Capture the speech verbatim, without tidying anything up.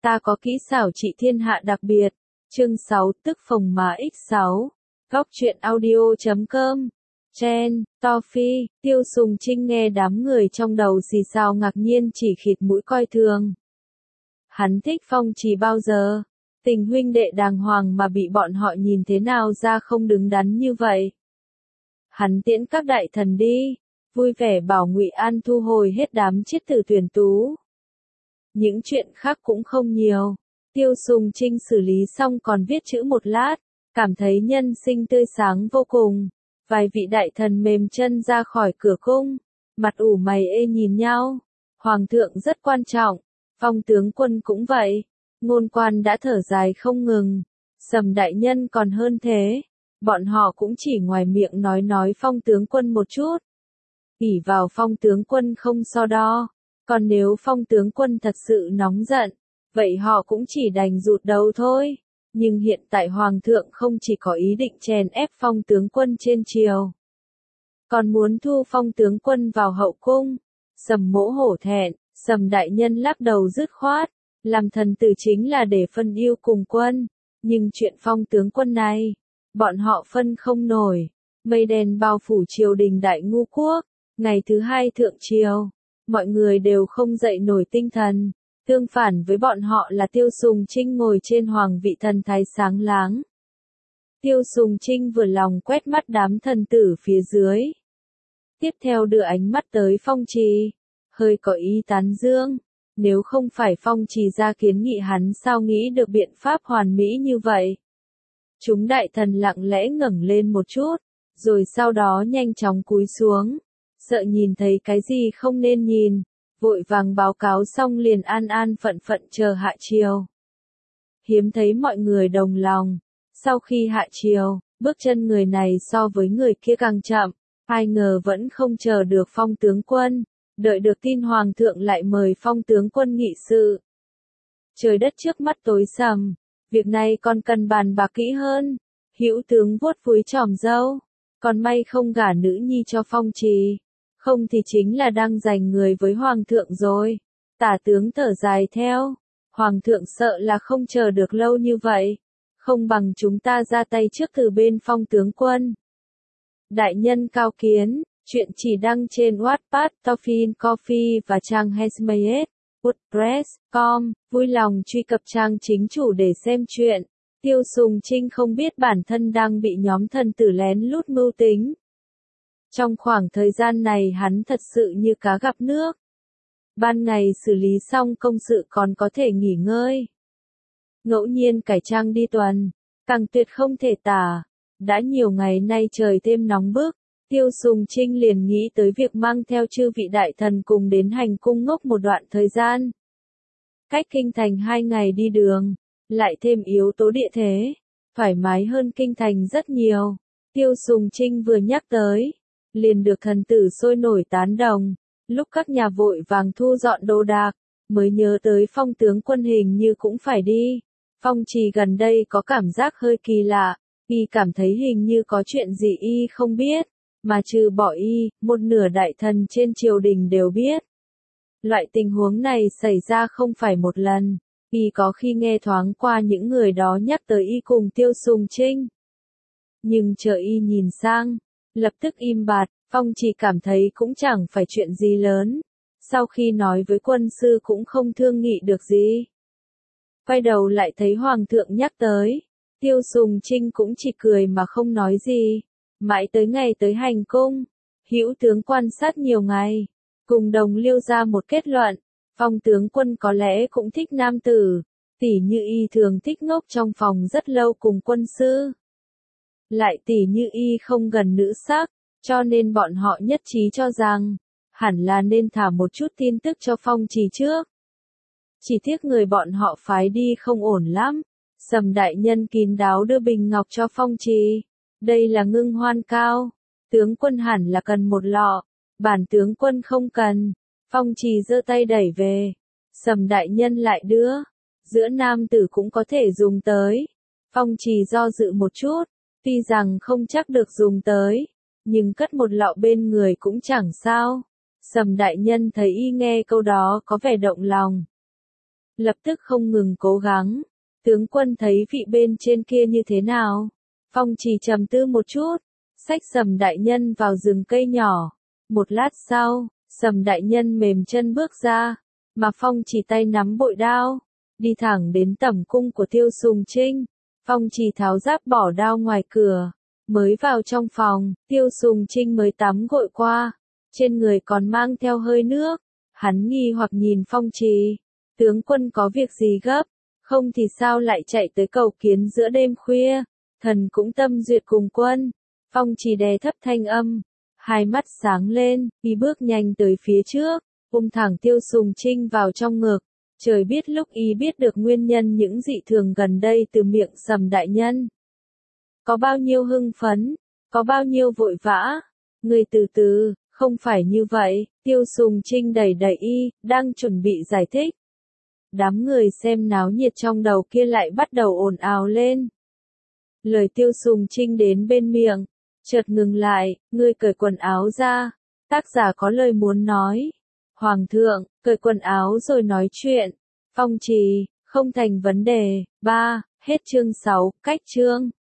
Ta có kỹ xảo trị thiên hạ đặc biệt. Chương sáu tức phồng má x sáu. Góc truyện audio chấm com. Chen, Toffee, Tiêu Sùng Trinh nghe đám người trong đầu xì xào ngạc nhiên chỉ khịt mũi coi thường. Hắn thích Phong Trì bao giờ? Tình huynh đệ đàng hoàng mà bị bọn họ nhìn thế nào ra không đứng đắn như vậy. Hắn tiễn các đại thần đi, vui vẻ bảo Ngụy An thu hồi hết đám chiết tử tuyển tú. Những chuyện khác cũng không nhiều. Tiêu Sùng Trinh xử lý xong còn viết chữ một lát, cảm thấy nhân sinh tươi sáng vô cùng. Vài vị đại thần mềm chân ra khỏi cửa cung, mặt ủ mày ê nhìn nhau. Hoàng thượng rất quan trọng, Phong tướng quân cũng vậy. Ngôn quan đã thở dài không ngừng. Sầm đại nhân còn hơn thế. Bọn họ cũng chỉ ngoài miệng nói nói Phong tướng quân một chút. ỷ vào Phong tướng quân không so đo. Còn nếu Phong tướng quân thật sự nóng giận, vậy họ cũng chỉ đành rụt đầu thôi. Nhưng hiện tại Hoàng thượng không chỉ có ý định chèn ép Phong tướng quân trên triều, còn muốn thu Phong tướng quân vào hậu cung. Sầm mỗ hổ thẹn, Sầm đại nhân lắc đầu dứt khoát. Làm thần tử chính là để phân yêu cùng quân. Nhưng chuyện Phong tướng quân này, bọn họ phân không nổi. Mây đen bao phủ triều đình Đại Ngu quốc. Ngày thứ hai thượng triều, mọi người đều không dậy nổi tinh thần. Tương phản với bọn họ là Tiêu Sùng Trinh ngồi trên hoàng vị thần thái sáng láng. Tiêu Sùng Trinh vừa lòng quét mắt đám thần tử phía dưới. Tiếp theo đưa ánh mắt tới Phong Trì, hơi có ý tán dương. Nếu không phải Phong Trì ra kiến nghị hắn sao nghĩ được biện pháp hoàn mỹ như vậy. Chúng đại thần lặng lẽ ngẩng lên một chút, rồi sau đó nhanh chóng cúi xuống. Sợ nhìn thấy cái gì không nên nhìn, vội vàng báo cáo xong liền an an phận phận chờ hạ triều. Hiếm thấy mọi người đồng lòng. Sau khi hạ triều, bước chân người này so với người kia càng chậm. Ai ngờ vẫn không chờ được Phong tướng quân. Đợi được tin Hoàng thượng lại mời Phong tướng quân nghị sự. Trời đất trước mắt tối sầm. Việc này còn cần bàn bạc kỹ hơn. Hữu tướng vuốt vúi chòm râu. Còn may không gả nữ nhi cho Phong Trì. Không thì chính là đang giành người với Hoàng thượng rồi. Tả tướng thở dài theo. Hoàng thượng sợ là không chờ được lâu như vậy. Không bằng chúng ta ra tay trước từ bên Phong tướng quân. Đại nhân cao kiến. Chuyện chỉ đăng trên Wattpad, Toffee Coffee và trang Handmade, WordPress chấm com. Vui lòng truy cập trang chính chủ để xem chuyện. Tiêu Sùng Trinh không biết bản thân đang bị nhóm thần tử lén lút mưu tính. Trong khoảng thời gian này hắn thật sự như cá gặp nước. Ban ngày xử lý xong công sự còn có thể nghỉ ngơi. Ngẫu nhiên cải trang đi tuần, càng tuyệt không thể tả. Đã nhiều ngày nay trời thêm nóng bức. Tiêu Sùng Trinh liền nghĩ tới việc mang theo chư vị đại thần cùng đến hành cung ngốc một đoạn thời gian. Cách kinh thành hai ngày đi đường, lại thêm yếu tố địa thế, thoải mái hơn kinh thành rất nhiều. Tiêu Sùng Trinh vừa nhắc tới, liền được thần tử sôi nổi tán đồng. Lúc các nhà vội vàng thu dọn đồ đạc, mới nhớ tới Phong tướng quân hình như cũng phải đi. Phong Trì gần đây có cảm giác hơi kỳ lạ, y cảm thấy hình như có chuyện gì y không biết. Mà trừ bỏ y, một nửa đại thần trên triều đình đều biết. Loại tình huống này xảy ra không phải một lần, y có khi nghe thoáng qua những người đó nhắc tới y cùng Tiêu Sùng Trinh. Nhưng chờ y nhìn sang, lập tức im bặt. Phong chỉ cảm thấy cũng chẳng phải chuyện gì lớn. Sau khi nói với quân sư cũng không thương nghị được gì. Quay đầu lại thấy Hoàng thượng nhắc tới. Tiêu Sùng Trinh cũng chỉ cười mà không nói gì. Mãi tới ngày tới hành cung, Hữu tướng quan sát nhiều ngày, cùng đồng liêu ra một kết luận. Phong tướng quân có lẽ cũng thích nam tử, tỉ như y thường thích ngốc trong phòng rất lâu cùng quân sư. Lại tỉ như y không gần nữ sắc, cho nên bọn họ nhất trí cho rằng, hẳn là nên thả một chút tin tức cho Phong Trì trước. Chỉ tiếc người bọn họ phái đi không ổn lắm. Sầm đại nhân kín đáo đưa bình ngọc cho Phong Trì. Đây là ngưng hoan cao. Tướng quân hẳn là cần một lọ. Bản tướng quân không cần. Phong Trì giơ tay đẩy về. Sầm đại nhân lại đưa. Giữa nam tử cũng có thể dùng tới. Phong Trì do dự một chút. Tuy rằng không chắc được dùng tới. Nhưng cất một lọ bên người cũng chẳng sao. Sầm đại nhân thấy y nghe câu đó có vẻ động lòng. lập tức không ngừng cố gắng. Tướng quân thấy vị bên trên kia như thế nào? Phong Trì trầm tư một chút, xách Sầm đại nhân vào rừng cây nhỏ. Một lát sau, Sầm đại nhân mềm chân bước ra, mà Phong Trì tay nắm bội đao, đi thẳng đến tẩm cung của Tiêu Sùng Trinh. Phong Trì tháo giáp bỏ đao ngoài cửa, mới vào trong phòng, Tiêu Sùng Trinh mới tắm gội qua, trên người còn mang theo hơi nước. Hắn nghi hoặc nhìn Phong Trì, tướng quân có việc gì gấp, không thì sao lại chạy tới cầu kiến giữa đêm khuya, thần cũng tâm duyệt cùng quân. Phong Trì đè thấp thanh âm, hai mắt sáng lên, y bước nhanh tới phía trước, ôm thẳng Tiêu Sùng Trinh vào trong ngực. Trời biết lúc y biết được nguyên nhân những dị thường gần đây từ miệng Sầm đại nhân, có bao nhiêu hưng phấn, có bao nhiêu vội vã. Người từ từ, không phải như vậy. Tiêu Sùng Trinh đẩy đẩy y, đang chuẩn bị giải thích. Đám người xem náo nhiệt trong đầu kia lại bắt đầu ồn ào lên. Lời Tiêu Sùng Trinh đến bên miệng, chợt ngừng lại, ngươi cởi quần áo ra. Tác giả có lời muốn nói. Hoàng thượng, cởi quần áo rồi nói chuyện. Phong Trì, không thành vấn đề. ba. Hết chương sáu, cách chương.